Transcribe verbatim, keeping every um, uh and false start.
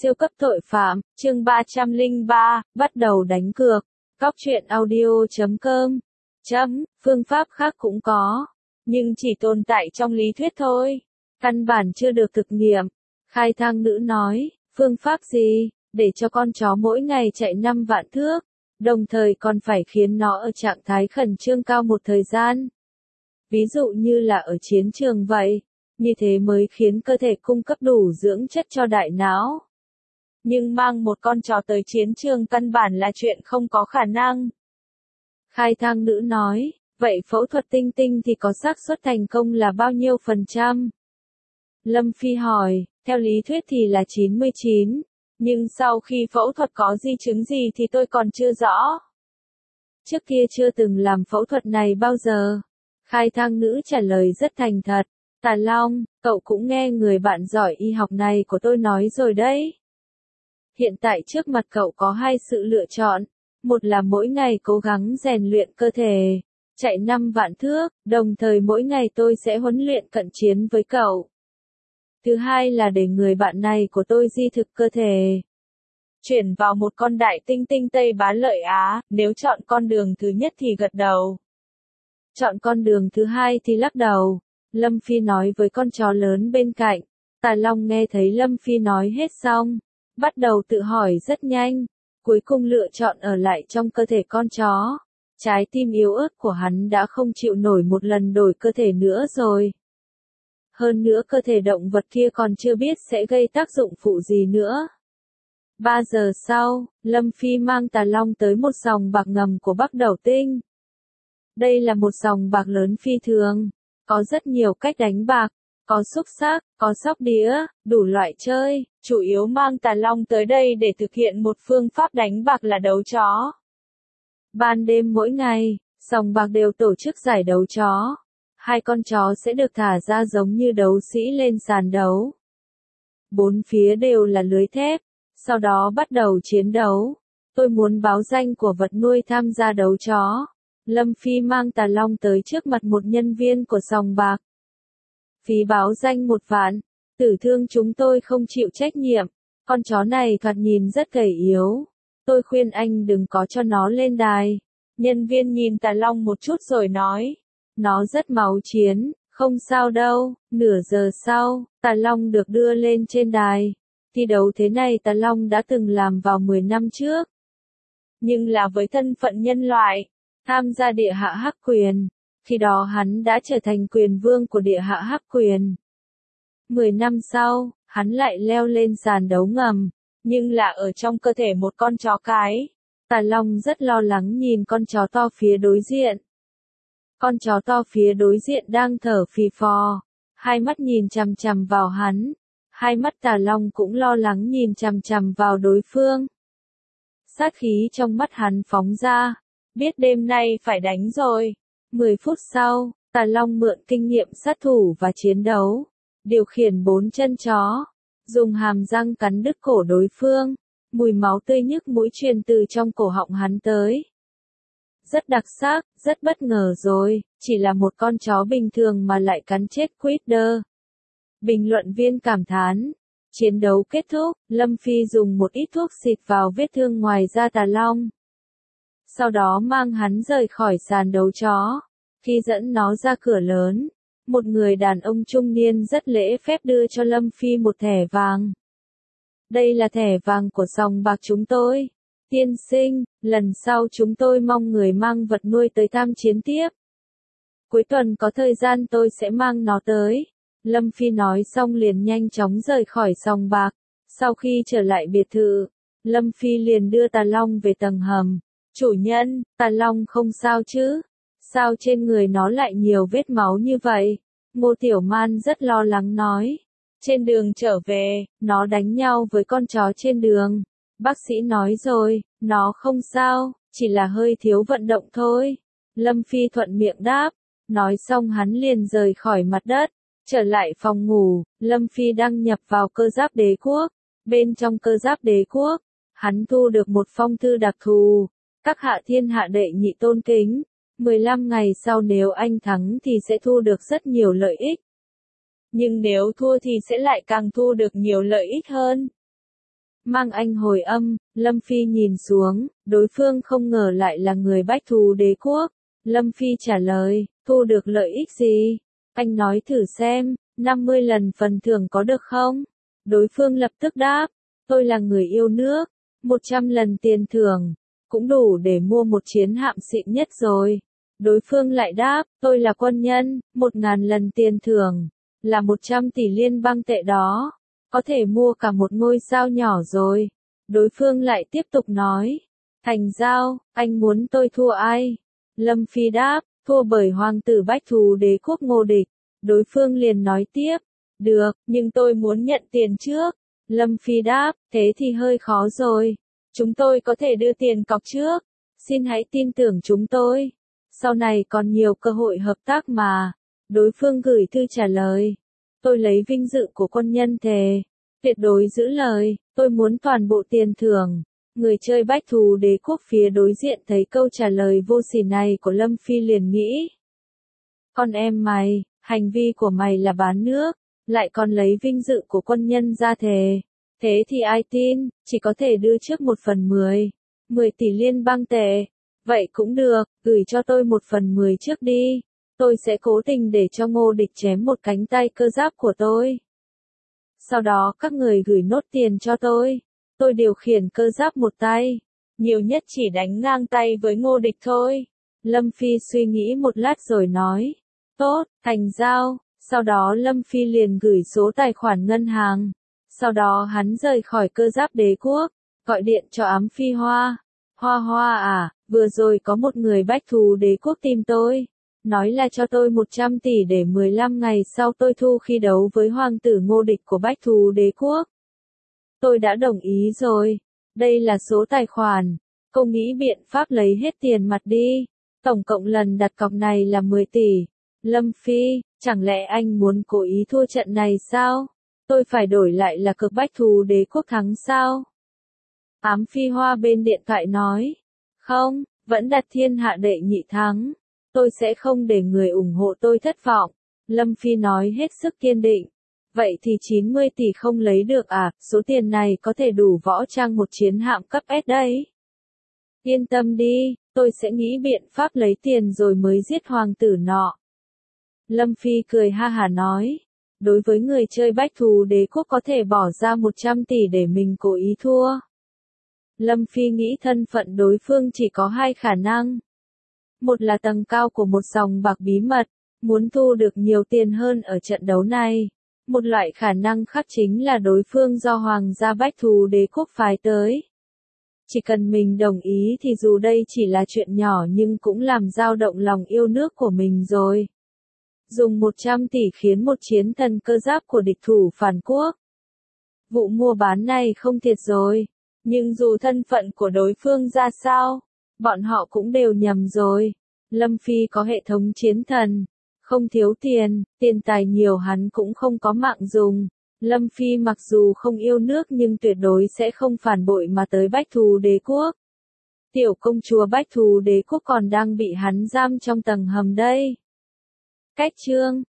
Siêu cấp tội phạm, chương ba trăm lẻ ba, bắt đầu đánh cược. Góc truyện audio chấm com. Chấm, phương pháp khác cũng có, nhưng chỉ tồn tại trong lý thuyết thôi. Căn bản chưa được thực nghiệm. Khai thang nữ nói, phương pháp gì, để cho con chó mỗi ngày chạy năm vạn thước, đồng thời còn phải khiến nó ở trạng thái khẩn trương cao một thời gian. Ví dụ như là ở chiến trường vậy, như thế mới khiến cơ thể cung cấp đủ dưỡng chất cho đại não. Nhưng mang một con chó tới chiến trường căn bản là chuyện không có khả năng. Khai thang nữ nói, vậy phẫu thuật tinh tinh thì có xác suất thành công là bao nhiêu phần trăm? Lâm Phi hỏi, theo lý thuyết thì là chín mươi chín, nhưng sau khi phẫu thuật có di chứng gì thì tôi còn chưa rõ. Trước kia chưa từng làm phẫu thuật này bao giờ. Khai thang nữ trả lời rất thành thật, Tà Long, cậu cũng nghe người bạn giỏi y học này của tôi nói rồi đấy. Hiện tại trước mặt cậu có hai sự lựa chọn, một là mỗi ngày cố gắng rèn luyện cơ thể, chạy năm vạn thước, đồng thời mỗi ngày tôi sẽ huấn luyện cận chiến với cậu. Thứ hai là để người bạn này của tôi di thực cơ thể, chuyển vào một con đại tinh tinh Tây Bá Lợi Á, nếu chọn con đường thứ nhất thì gật đầu. Chọn con đường thứ hai thì lắc đầu, Lâm Phi nói với con chó lớn bên cạnh. Tà Long nghe thấy Lâm Phi nói hết xong, bắt đầu tự hỏi rất nhanh, cuối cùng lựa chọn ở lại trong cơ thể con chó. Trái tim yếu ớt của hắn đã không chịu nổi một lần đổi cơ thể nữa rồi. Hơn nữa cơ thể động vật kia còn chưa biết sẽ gây tác dụng phụ gì nữa. Ba giờ sau, Lâm Phi mang Tà Long tới một sòng bạc ngầm của Bắc Đầu Tinh. Đây là một sòng bạc lớn phi thường, có rất nhiều cách đánh bạc, có xúc xắc, có sóc đĩa, đủ loại chơi, chủ yếu mang Tà Long tới đây để thực hiện một phương pháp đánh bạc là đấu chó. Ban đêm mỗi ngày, sòng bạc đều tổ chức giải đấu chó. Hai con chó sẽ được thả ra giống như đấu sĩ lên sàn đấu. Bốn phía đều là lưới thép, sau đó bắt đầu chiến đấu. Tôi muốn báo danh của vật nuôi tham gia đấu chó. Lâm Phi mang Tà Long tới trước mặt một nhân viên của sòng bạc. Phí báo danh một vạn, tử thương chúng tôi không chịu trách nhiệm, con chó này thoạt nhìn rất gầy yếu. Tôi khuyên anh đừng có cho nó lên đài. Nhân viên nhìn Tà Long một chút rồi nói, nó rất máu chiến, không sao đâu. Nửa giờ sau, Tà Long được đưa lên trên đài. Thi đấu thế này Tà Long đã từng làm vào mười năm trước. Nhưng là với thân phận nhân loại, tham gia địa hạ hắc quyền, khi đó hắn đã trở thành quyền vương của địa hạ hắc quyền. Mười năm sau, hắn lại leo lên sàn đấu ngầm, nhưng là ở trong cơ thể một con chó cái. Tà Long rất lo lắng nhìn con chó to phía đối diện. Con chó to phía đối diện đang thở phì phò, hai mắt nhìn chằm chằm vào hắn. Hai mắt Tà Long cũng lo lắng nhìn chằm chằm vào đối phương. Sát khí trong mắt hắn phóng ra, biết đêm nay phải đánh rồi. Mười phút sau, Tà Long mượn kinh nghiệm sát thủ và chiến đấu, điều khiển bốn chân chó, dùng hàm răng cắn đứt cổ đối phương, mùi máu tươi nhức mũi truyền từ trong cổ họng hắn tới. Rất đặc sắc, rất bất ngờ rồi, chỉ là một con chó bình thường mà lại cắn chết Quitter. Bình luận viên cảm thán. Chiến đấu kết thúc, Lâm Phi dùng một ít thuốc xịt vào vết thương ngoài da Tà Long. Sau đó mang hắn rời khỏi sàn đấu chó. Khi dẫn nó ra cửa lớn, một người đàn ông trung niên rất lễ phép đưa cho Lâm Phi một thẻ vàng. Đây là thẻ vàng của sòng bạc chúng tôi. Tiên sinh, lần sau chúng tôi mong người mang vật nuôi tới tham chiến tiếp. Cuối tuần có thời gian tôi sẽ mang nó tới. Lâm Phi nói xong liền nhanh chóng rời khỏi sòng bạc. Sau khi trở lại biệt thự, Lâm Phi liền đưa Tà Long về tầng hầm. Chủ nhân, Tà Long không sao chứ? Sao trên người nó lại nhiều vết máu như vậy? Ngô Tiểu Man rất lo lắng nói. Trên đường trở về, nó đánh nhau với con chó trên đường. Bác sĩ nói rồi, nó không sao, chỉ là hơi thiếu vận động thôi. Lâm Phi thuận miệng đáp. Nói xong hắn liền rời khỏi mặt đất. Trở lại phòng ngủ, Lâm Phi đăng nhập vào cơ giáp đế quốc. Bên trong cơ giáp đế quốc, hắn thu được một phong thư đặc thù. Các hạ thiên hạ đệ nhị tôn kính. mười lăm ngày sau nếu anh thắng thì sẽ thu được rất nhiều lợi ích. Nhưng nếu thua thì sẽ lại càng thu được nhiều lợi ích hơn. mang anh hồi âm, Lâm Phi nhìn xuống, đối phương không ngờ lại là người Bách Thú Đế Quốc. Lâm Phi trả lời, thu được lợi ích gì? Anh nói thử xem, năm mươi lần phần thưởng có được không? Đối phương lập tức đáp, tôi là người yêu nước, một trăm lần tiền thưởng, cũng đủ để mua một chiến hạm xịn nhất rồi. Đối phương lại đáp, tôi là quân nhân, một ngàn lần tiền thưởng, là một trăm tỷ liên bang tệ đó, có thể mua cả một ngôi sao nhỏ rồi. Đối phương lại tiếp tục nói, thành giao, anh muốn tôi thua ai? Lâm Phi đáp, thua bởi hoàng tử Bách Thú Đế Quốc Ngô Địch. Đối phương liền nói tiếp, được, nhưng tôi muốn nhận tiền trước. Lâm Phi đáp, thế thì hơi khó rồi. Chúng tôi có thể đưa tiền cọc trước. Xin hãy tin tưởng chúng tôi. Sau này còn nhiều cơ hội hợp tác mà. Đối phương gửi thư trả lời. Tôi lấy vinh dự của quân nhân thề. Tuyệt đối giữ lời, tôi muốn toàn bộ tiền thưởng. Người chơi Bách Thú Đế Quốc phía đối diện thấy câu trả lời vô sỉ này của Lâm Phi liền nghĩ. Con em mày, hành vi của mày là bán nước, lại còn lấy vinh dự của quân nhân ra thề. Thế thì ai tin, chỉ có thể đưa trước một phần mười. mười tỷ liên bang tệ. Vậy cũng được, gửi cho tôi một phần mười trước đi. Tôi sẽ cố tình để cho Ngô Địch chém một cánh tay cơ giáp của tôi. Sau đó các người gửi nốt tiền cho tôi. Tôi điều khiển cơ giáp một tay. Nhiều nhất chỉ đánh ngang tay với Ngô Địch thôi. Lâm Phi suy nghĩ một lát rồi nói. Tốt, thành giao. Sau đó Lâm Phi liền gửi số tài khoản ngân hàng. Sau đó hắn rời khỏi cơ giáp đế quốc. Gọi điện cho Ám Phi Hoa. Hoa Hoa à, vừa rồi có một người Bách Thú Đế Quốc tìm tôi. Nói là cho tôi một trăm tỷ để mười lăm ngày sau tôi thu khi đấu với hoàng tử Ngô Địch của Bách Thú Đế Quốc. Tôi đã đồng ý rồi. Đây là số tài khoản. Cô nghĩ biện pháp lấy hết tiền mặt đi. Tổng cộng lần đặt cọc này là mười tỷ. Lâm Phi, chẳng lẽ anh muốn cố ý thua trận này sao? Tôi phải đổi lại là cực Bách Thú Đế Quốc thắng sao? Ám Phi Hoa bên điện thoại nói. Không, vẫn đặt thiên hạ đệ nhị thắng. Tôi sẽ không để người ủng hộ tôi thất vọng. Lâm Phi nói hết sức kiên định. Vậy thì chín mươi tỷ không lấy được à, số tiền này có thể đủ võ trang một chiến hạm cấp S đấy. Yên tâm đi, tôi sẽ nghĩ biện pháp lấy tiền rồi mới giết hoàng tử nọ. Lâm Phi cười ha hả nói. Đối với người chơi Bách Thú Đế Quốc có thể bỏ ra một trăm tỷ để mình cố ý thua. Lâm Phi nghĩ thân phận đối phương chỉ có hai khả năng. Một là tầng cao của một sòng bạc bí mật, muốn thu được nhiều tiền hơn ở trận đấu này. Một loại khả năng khác chính là đối phương do Hoàng gia Bách Thú Đế Quốc phái tới. Chỉ cần mình đồng ý thì dù đây chỉ là chuyện nhỏ nhưng cũng làm dao động lòng yêu nước của mình rồi. Dùng một trăm tỷ khiến một chiến thần cơ giáp của địch thủ phản quốc. Vụ mua bán này không thiệt rồi. Nhưng dù thân phận của đối phương ra sao, bọn họ cũng đều nhầm rồi. Lâm Phi có hệ thống chiến thần, không thiếu tiền, tiền tài nhiều hắn cũng không có mạng dùng. Lâm Phi mặc dù không yêu nước nhưng tuyệt đối sẽ không phản bội mà tới Bách Thú Đế Quốc. Tiểu công chúa Bách Thú Đế Quốc còn đang bị hắn giam trong tầng hầm đây. Cách chương